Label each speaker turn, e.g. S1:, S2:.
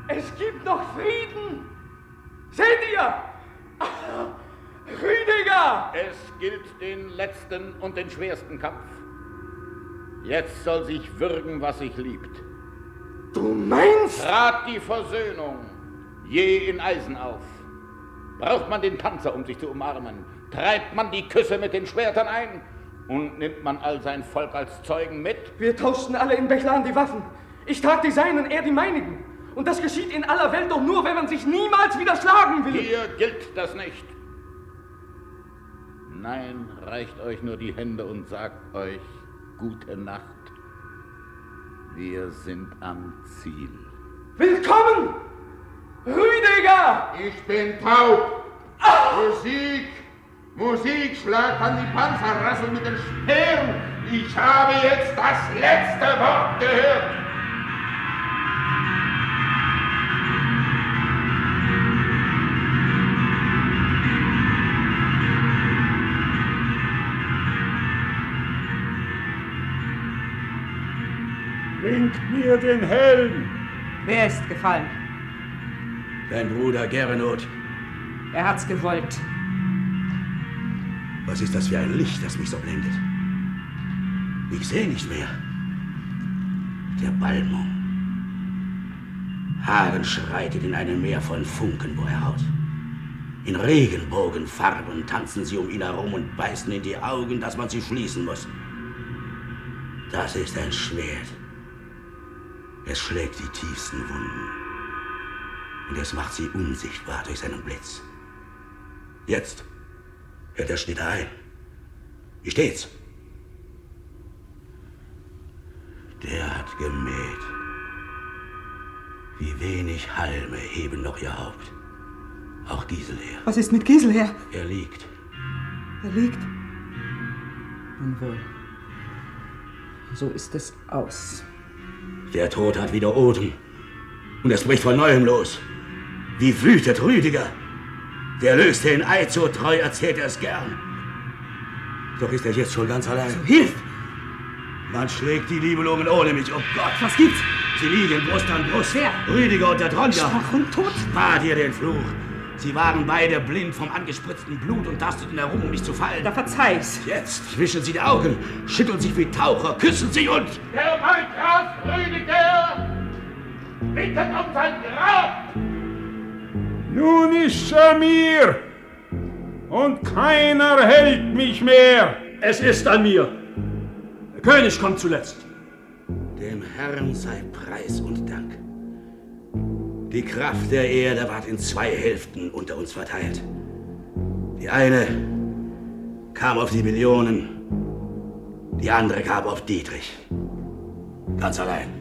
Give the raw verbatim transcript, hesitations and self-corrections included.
S1: Es gibt noch Frieden! Seht ihr? Rüdiger!
S2: Es gilt den letzten und den schwersten Kampf. Jetzt soll sich würgen, was sich liebt.
S1: Du meinst?
S2: Trat die Versöhnung je in Eisen auf. Braucht man den Panzer, um sich zu umarmen? Treibt man die Küsse mit den Schwertern ein? Und nimmt man all sein Volk als Zeugen mit?
S1: Wir tauschten alle in Bechlan die Waffen. Ich trag die seinen, er die meinigen. Und das geschieht in aller Welt doch nur, wenn man sich niemals wieder schlagen will.
S2: Hier gilt das nicht. Nein, reicht euch nur die Hände und sagt euch gute Nacht. Wir sind am Ziel.
S1: Willkommen, Rüdiger!
S3: Ich bin taub. Musik, Musik, schlagt an die Panzer, rasselt mit den Speeren. Ich habe jetzt das letzte Wort gehört.
S4: Bringt mir den Helm!
S5: Wer ist gefallen?
S6: Dein Bruder Gernot.
S5: Er hat's gewollt.
S6: Was ist das für ein Licht, das mich so blendet? Ich sehe nicht mehr. Der Balmung. Hagen schreitet in einem Meer von Funken, wo er haut. In Regenbogenfarben tanzen sie um ihn herum und beißen in die Augen, dass man sie schließen muss. Das ist ein Schwert. Es schlägt die tiefsten Wunden. Und es macht sie unsichtbar durch seinen Blitz. Jetzt hört der Schnitter ein. Wie steht's? Der hat gemäht. Wie wenig Halme heben noch ihr Haupt. Auch Giselher.
S5: Was ist mit Giselher?
S6: Er liegt.
S5: Er liegt? Nun wohl. So ist es aus.
S6: Der Tod hat wieder Odem. Und es bricht von Neuem los. Wie wütet Rüdiger. Der löste den Eid, so treu erzählt er es gern. Doch ist er jetzt schon ganz allein.
S5: So, hilf!
S6: Man schlägt die Nibelungen ohne mich, oh Gott.
S5: Was gibt's?
S6: Sie liegen Brust an Brust.
S5: Wer?
S6: Rüdiger und der Tronja.
S5: Schwach und tot?
S6: Spar dir den Fluch. Sie waren beide blind vom angespritzten Blut und tasteten herum, um mich zu fallen.
S5: Da verzeih's.
S6: Jetzt wischen sie die Augen, schütteln sich wie Taucher, küssen sie und...
S3: Der Waldgraf Rüdiger bittet um sein Grab.
S4: Nun ist's an mir und keiner hält mich mehr.
S7: Es ist an mir. Der König kommt zuletzt.
S6: Dem Herrn sei Preis und Dank. Die Kraft der Erde ward in zwei Hälften unter uns verteilt. Die eine kam auf die Millionen, die andere kam auf Dietrich. Ganz allein.